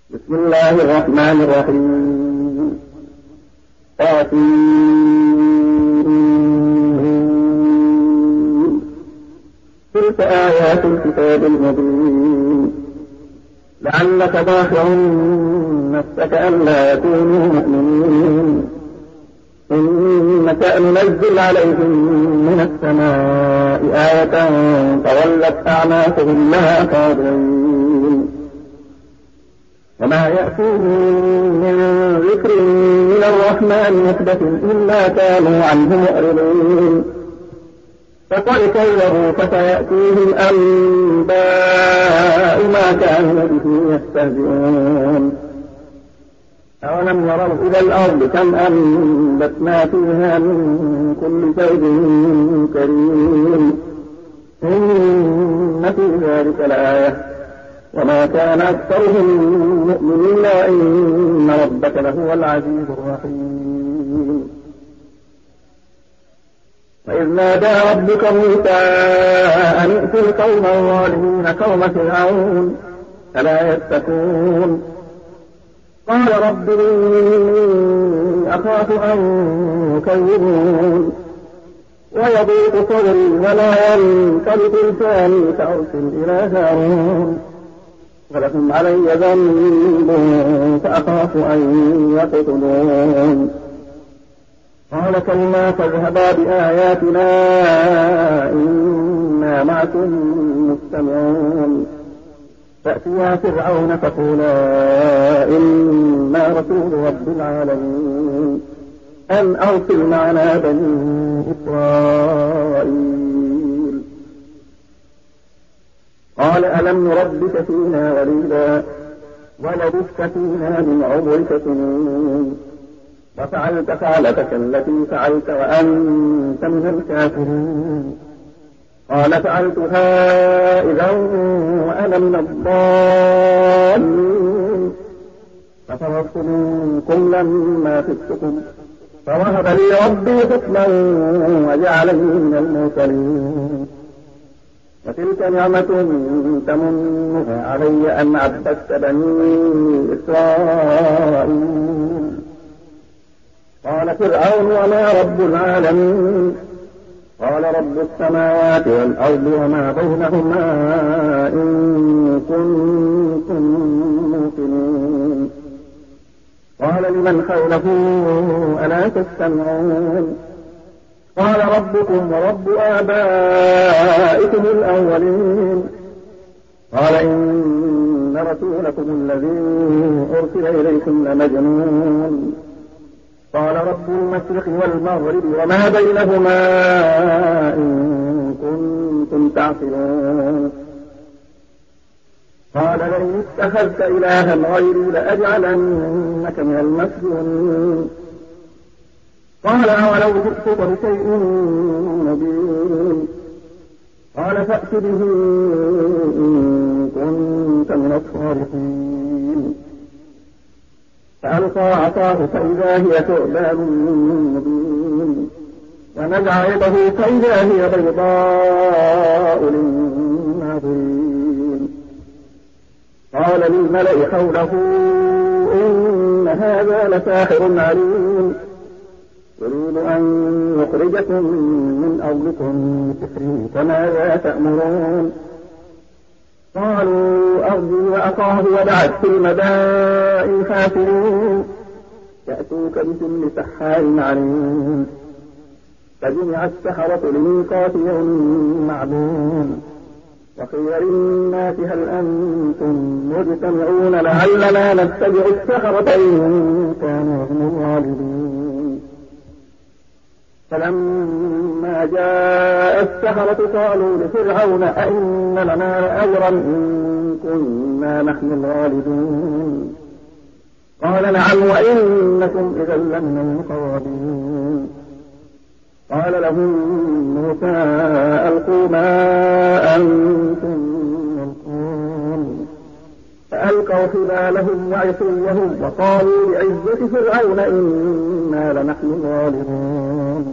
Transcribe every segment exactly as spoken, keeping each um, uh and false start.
بسم الله الرحمن الرحيم. طاسين. تلك آيات الكتاب المبين. لعلك باخع نفسك ألا يكونوا مؤمنين إن كأن ننزل عليهم من السماء آية فولت أعناقهم لها خاضعين وما يأتيهم من ذكر من الرحمن محدث إلا كانوا عنه معرضين فقد كذبوا فسيأتيهم أنباء ما كانوا به يستهزئون أولم يروا إلى الأرض كم أنبتنا فيها من كل زوج كريم إن في ذلك لآية وما كان أكثرهم مؤمنين وإن ربك لهو العزيز الرحيم. وإذ نادى ربك موسى أن ائت القوم الظالمين قوم فرعون ألا يتقون قال رب إني أخاف أن يكذبون ويضيق صدري ولا ينطلق لساني فأرسل إلى هارون ولكم علي ذنب فأخاف أن يقتلون قال كلا فاذهبا بآياتنا إنا معكم مستمعون فأتيا فرعون فقولا إنا رسول رب العالمين أن أرسل معنا بني إسرائيل قال ألم نربك فينا وليدا ولبثت فينا من عمرك سنين وفعلت فعلتك التي فعلت وأنت من الكافرين قال فعلتها إذا وأنا من الضالين ففررت منكم لما خفتكم فوهب لي ربي حكما وجعلني من المرسلين وتلك نعمة تمنها علي أن عبدت بني إسرائيل قال فرعون وما رب العالمين قال رب السماوات والأرض وما بينهما إن كنتم موقنين قال لمن حوله ألا تستمعون قال ربكم ورب آبائكم الأولين قال إن رسولكم الذي أرسل إليكم لمجنون قال رب المشرق والمغرب وما بينهما إن كنتم تعقلون قال لئن اتخذت إلها غيري لأجعلنك من المسجونين قال أولو جئتك بشيء مبين قال فأت به إن كنت من الصالحين فألقى عصاه فإذا هي ثعبان مبين ونزع يده فإذا هي بيضاء للناظرين قال للملأ حوله إن هذا لساحر عليم يريد أن يخرجكم من أرضكم بسحره فماذا تأمرون قالوا أرجو وأخاه وبعث في المدائن حافرين يأتوك بكل سحار عليم فجمع السحرة لميقات يوم معلوم وقيل للناس هل أنتم مجتمعون لعلنا نتبع السحرة إن كانوا هم الغالبين فلما جاء السحرة قالوا لفرعون أئن لنا لأجرا إن كنا نحن الغالبين قال نعم وإنكم إذا لمن المقربين قال لهم موسى ألقوا ما أنتم ملقون فألقوا حبالهم وعصيهم وقالوا بعزة فرعون إنا لنحن الغالبون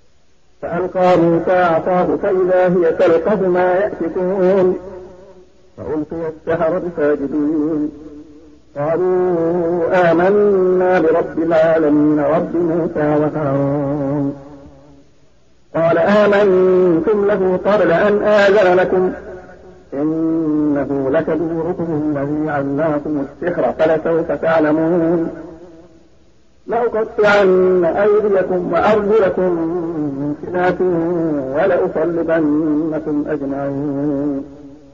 فألقى موسى عصاه فإذا هي تلقف ما يأفكون فألقي السحرة ساجدين قالوا آمنا برب العالمين رب موسى وهارون قال آمنتم له قبل أن آذن لكم إنه لكبيركم الذي علمكم السحر فلسوف تعلمون لأقطعن أيديكم وأرجلكم من خلاف ولأصلبنكم أجمعين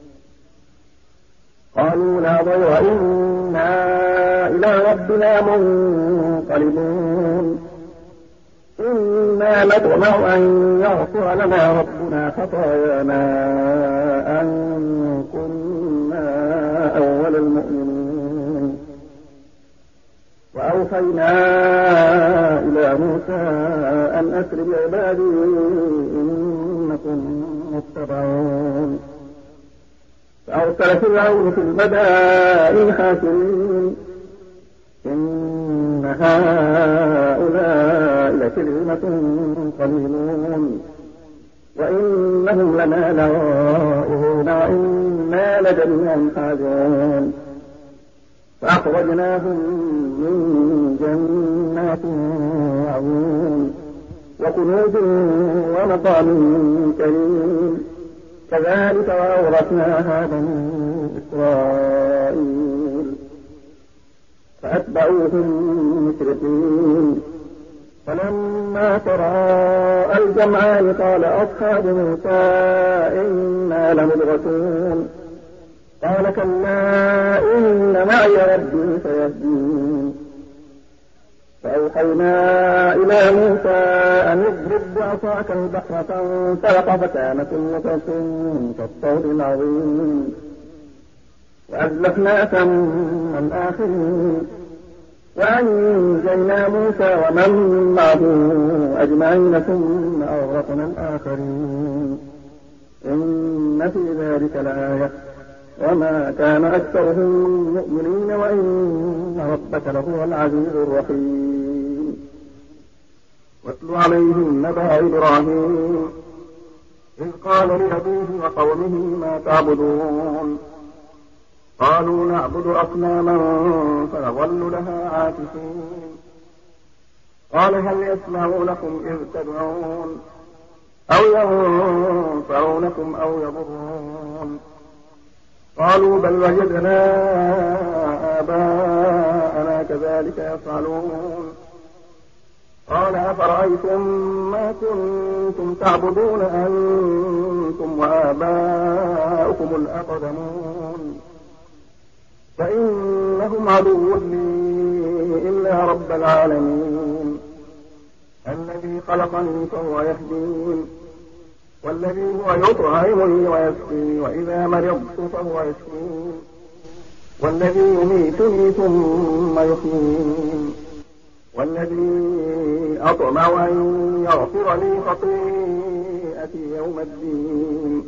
قالوا لا ضير إنا إلى ربنا منقلبون إنا نطمع أن يغفر لنا ربنا خطايانا أن كنا أول المؤمنين وأوحينا إلى موسى أن أسر بعبادي إنكم متبعون فأرسل فرعون في المدائن حاشرين إن هؤلاء لشرذمة قليلون وإنهم لنا لغائظون وإنا لجميع حاذرون فأخرجناهم من جنات وعيون وكنوز ومقام كريم كذلك وأورثناها بني إسرائيل فأتبعوهم مشرقين فلما تراءى الجمعان قال أصحاب موسى إنا لمدركون قال كلا إن معي ربي سيهدين فأوحينا إلى موسى أن اضرب بعصاك البحر فانفلق فكان كل فرق كالطود العظيم وأزلفنا ثم الآخرين وأنجينا موسى ومن معه أجمعين ثم أغرقنا الآخرين إن في ذلك لآية وما كان أكثرهم مؤمنين وإن ربك لهو العزيز الرحيم واتل عليهم نبأ إبراهيم إذ قال لأبيه وقومه ما تعبدون قالوا نعبد أصناما فنظل لها عاكفين قال هل يسمعونكم إذ تدعون أو ينفعونكم أو يضرون قالوا بل وجدنا آباءنا كذلك يفعلون قال أفرأيتم ما كنتم تعبدون أنتم وآباؤكم الأقدمون فإنهم عدو لي إلا رب العالمين الذي خلقني فهو يهدين والذي هو يطعمني ويسقي وإذا مرضت فهو يشفين والذي يميتني ثم يحيين والذي أطمع أن يغفر لي خطيئتي يوم الدين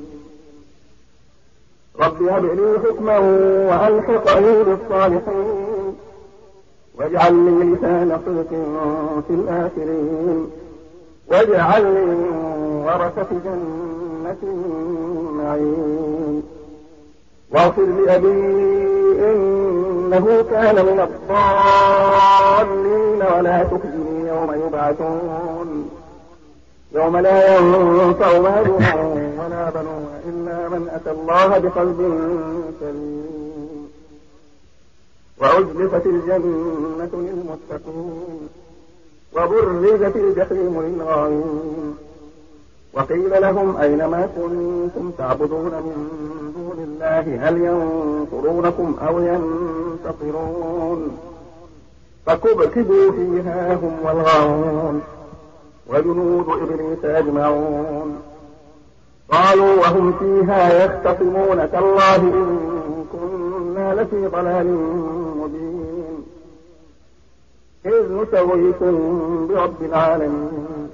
رب هب لي حكما وألحقني بالصالحين واجعل لي لسان صدق في الآخرين واجعل لي ورثة جنة النعيم واغفر لأبي إنه كان من الضالين ولا تخزني يوم يبعثون يوم لا ينفع مال ولا بنون إلا من أتى الله بقلب سليم وأزلفت الجنة للمتقين وبرزت الجحيم للغاوين وقيل لهم أين ما كنتم تعبدون من دون الله هل ينصرونكم أو ينتصرون فكبكبوا فيها هم والغاوون وجنود إبليس أجمعون قالوا وهم فيها يختصمون تالله إن كنا لفي ضلال مبين إذ نسويكم برب العالمين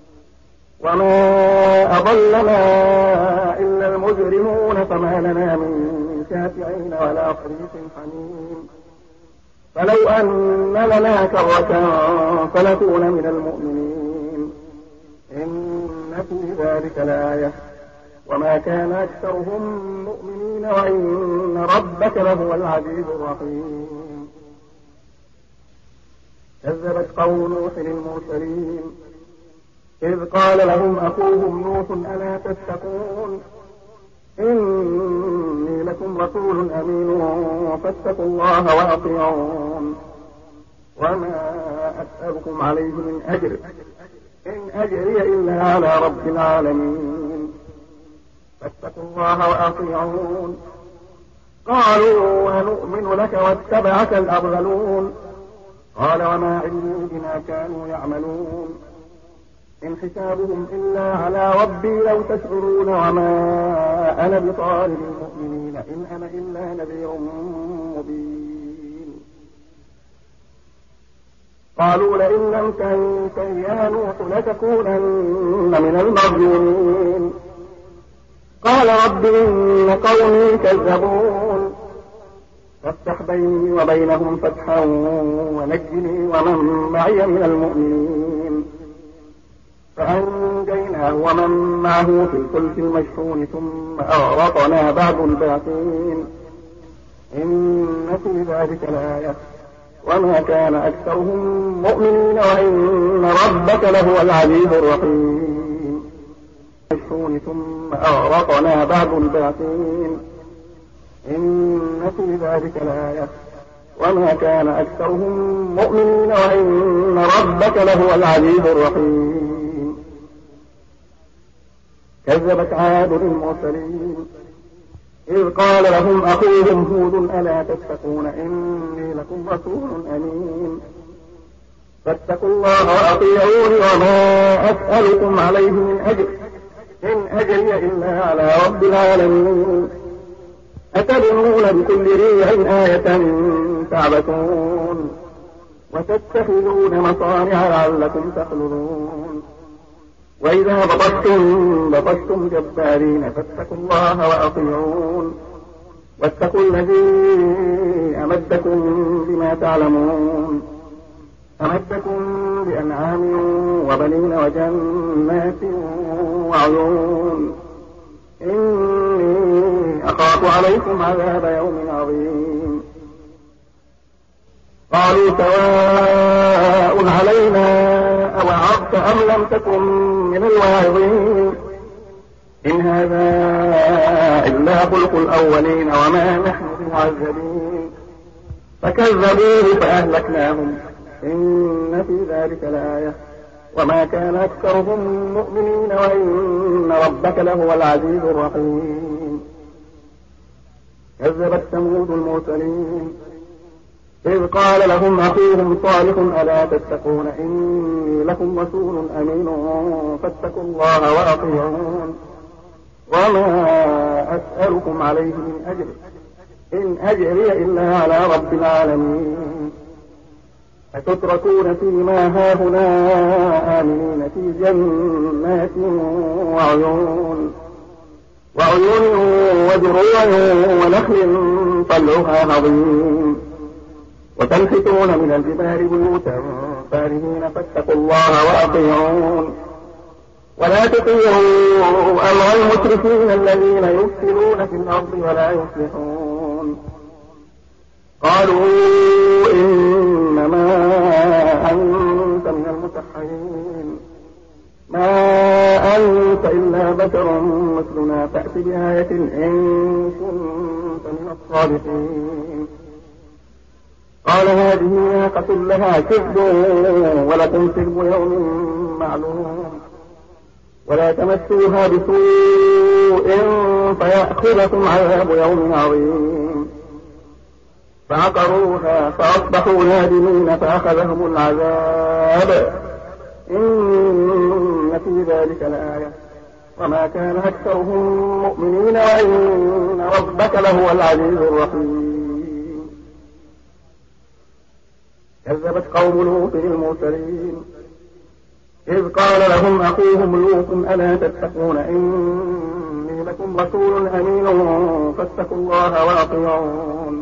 وما أضلنا إلا المجرمون فما لنا من شافعين ولا صديق حميم فلو أن لنا كرة فنكون من المؤمنين إن في ذلك لآية وما كان أكثرهم مؤمنين وإن ربك لهو العزيز الرحيم. كذبت قوم نوح المرسلين إذ قال لهم أخوهم نوح ألا تتقون إني لكم رسول أمين فاتقوا الله وأطيعون وما أسألكم عليه من أجر إن أجري إلا على رب العالمين فاتقوا الله وأطيعون. قالوا ونؤمن لك واتبعك الأرذلون قال وما علمي بما كانوا يعملون إن حسابهم إلا على ربي لو تشعرون وما أنا بطارد المؤمنين إن أنا إلا نذير مبين. قالوا لئن لم تنته يا نوح لتكونن من المرجومين قال رب إن قومي كذبون فافتح بيني وبينهم فتحا ونجني ومن معي من المؤمنين فأنجيناه ومن معه في الفلك المشحون ثم أغرقنا بعد الباقين إن في ذلك لآية وما كان أكثرهم مؤمنين وإن ربك لهو العزيز الرحيم. ثم أغرقنا بعد الباقين إن في ذلك لآية وما كان أكثرهم مؤمنين وإن ربك لهو العزيز الرحيم. كذبت عاد المرسلين إذ قال لهم أخوهم هود ألا تتقون إني لكم رسول أمين فاتقوا الله وأطيعون وما أسألكم عليه من أجر إن أجري إلا على رب العالمين أتبنون بكل ريع آية تعبثون وتتخذون مصانع لعلكم تخلدون وإذا بطشتم بطشتم جبارين فاتقوا الله وأطيعون واتقوا الذي أمدكم بما تعلمون أمدكم بأنعام وبنين وجنات وعيون إني أخاف عليكم عذاب يوم عظيم. قالوا سواء علينا أوعظت أم لم تكن من الواعظين إن هذا إلا خلق الأولين وما نحن بمعذبين فكذبوه فأهلكناهم إن في ذلك لآية وما كان أكثرهم مؤمنين وإن ربك لهو العزيز الرحيم. كذبت ثمود المرسلين إذ قال لهم أخوهم صالح ألا تتقون إني لكم رسول أمين فاتقوا الله وأطيعون وما أسألكم عليه من أجر إن أجري إلا على رب العالمين أتتركون فيما هاهنا آمنين في جنات وعيون وعيون وزروع ونخل طلعها هضيم وتنحتون من الجبال بيوتا فارهين فاتقوا الله وأطيعون ولا تطيعوا أمر المسرفين الذين يفسدون في الأرض ولا يصلحون. قالوا إنما أنت من المسحرين ما أنت إلا بشر مثلنا فأت بآية إن كنت من الصادقين. قال هذه ناقة لها شرب ولكم شرب يوم معلوم ولا تمسوها بسوء فيأخذكم عذاب يوم عظيم. فعقروها فأصبحوا نادمين فأخذهم العذاب إن في ذلك لآية وما كان أكثرهم مؤمنين وإن ربك لهو العزيز الرحيم. كذبت قوم لوط المرسلين إذ قال لهم أخوهم لوط ألا تتقون إني لكم رسول أمين فاتقوا الله وأطيعون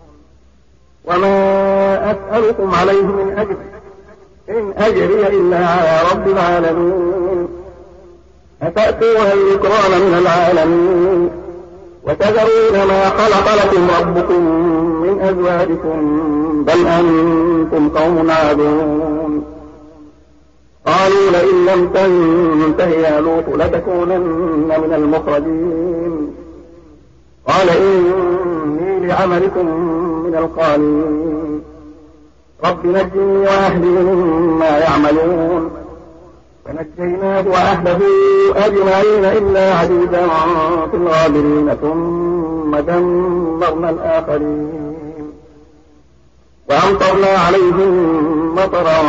وما أسألكم عليه من أجر إن أجري إلا على رب العالمين أتأتون الذكران من العالمين وتذرون ما خلق لكم ربكم من أزواجكم بل أنتم قوم عادون قالوا لئن لم تنته يا لوط لتكونن من المخرجين قال إني لعملكم من القالين رب نجني وأهلي مما يعملون فنجيناه وأهله أجمعين إلا عجوزا في الغابرين ثم دمرنا الآخرين وأمطرنا عليهم مطرا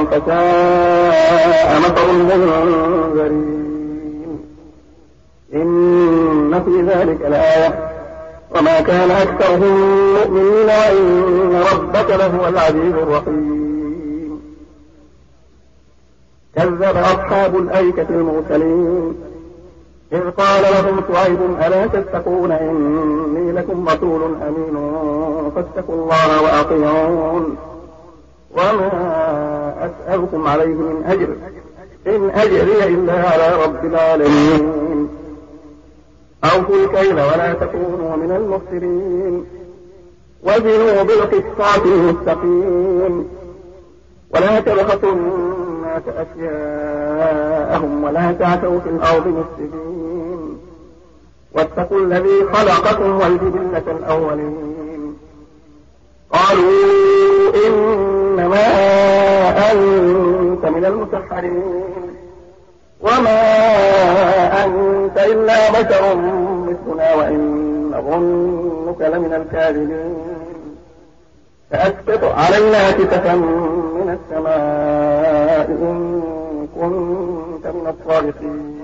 فساء مطر المنذرين إن في ذلك لآية وما كان أكثرهم مؤمنين وإن ربك لهو العزيز الرحيم كذب أصحاب الأيكة المرسلين إذ قال لهم شعيب ألا تتقون إني لكم رسول أمين فاتقوا الله وأطيعون وما أسألكم عليه من أجر إن أجري إلا على رب العالمين أوفوا الكيل ولا تكونوا من المخسرين وزنوا بالقسطاس المستقيم ولا تبخسوا الناس أشياءهم ولا تعثوا في الأرض مفسدين واتقوا الذي خلقكم والجبلة الأولين قالوا إنما أنت من المسحرين وما أنت إلا بشر مثلنا وإن نظنك لمن الكاذبين فأسقط علينا كسفا من السماء إن كنت من الصادقين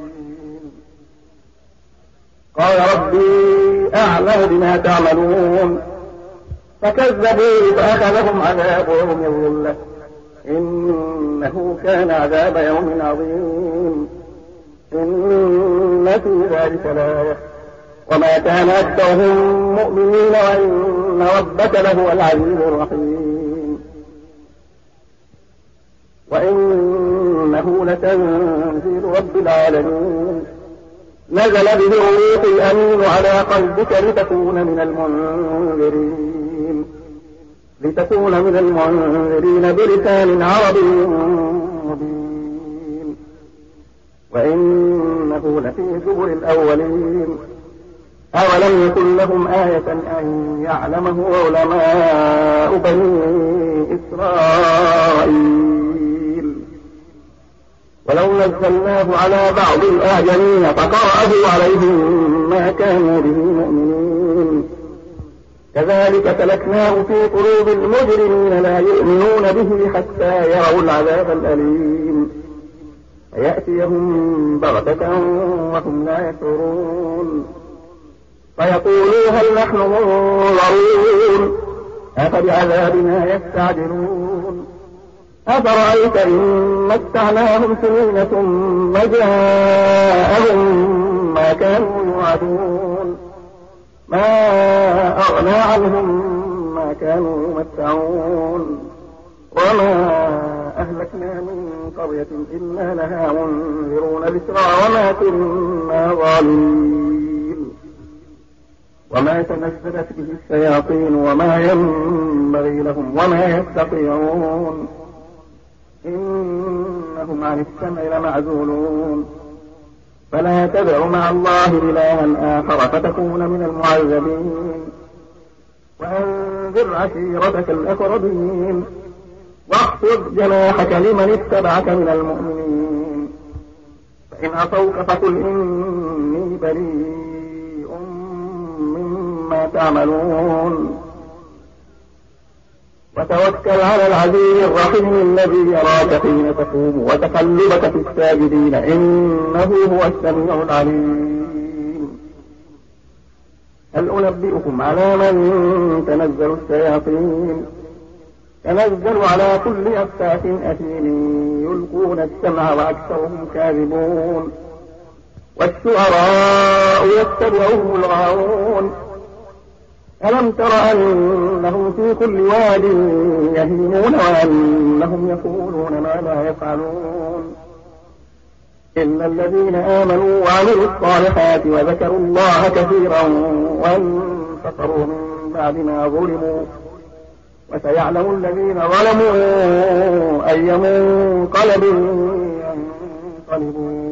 قال ربي أعلم بما تعملون فكذبوا فأخذهم عذاب يوم الظلة إنه كان عذاب يوم عظيم إن في ذلك لآية وما كان أكثرهم مؤمنين وإن ربك لهو العزيز الرحيم وإنه لتنزيل رب العالمين نزل به الروح الأمين على قلبك لتكون من المنذرين لتكون من المنذرين بلسان عربي مبين وإنه لفي زبر الأولين أولم يكن لهم آية أن يعلمه علماء بني إسرائيل ولو نزلناه على بعض الأعجمين فقرأه عليهم ما كانوا به مؤمنين كذلك سلكناه في قلوب المجرمين لا يؤمنون به حتى يروا العذاب الأليم فيأتيهم بغتة وهم لا يشعرون فيقولوا هل نحن منظرون أفبعذابنا يستعجلون أفرأيت إن متعناهم سنين ثم جاءهم ما كانوا يوعدون ما أغنى عنهم ما كانوا يمتعون وما أهلكنا من قرية إلا لها منذرون ذكرى وما كنا ظالمين وما تنزلت به الشياطين وما ينبغي لهم وما يستطيعون إنهم عن السمع لمعزولون فلا تدع مع الله إلها آخر فتكون من المعذبين وأنذر عشيرتك الأقربين واخفض جناحك لمن اتبعك من المؤمنين فإن عصوك فقل إني بريء مما تعملون وتوكل على العزيز الرحيم الذي يراك حين تقوم وتقلبك في الساجدين إنه هو السميع العليم هل أنبئكم على من تنزل الشياطين تنزل على كل أفاك أثيم يلقون السمع وأكثرهم كاذبون والشعراء يتبعهم الغاوون ألم تر أنهم في كل واد يهيمون وأنهم يقولون ما لا يفعلون إلا الذين آمنوا وعملوا الصالحات وذكروا الله كثيرا وانتصروا من بعد ما ظلموا وسيعلم الذين ظلموا أي منقلب ينقلبون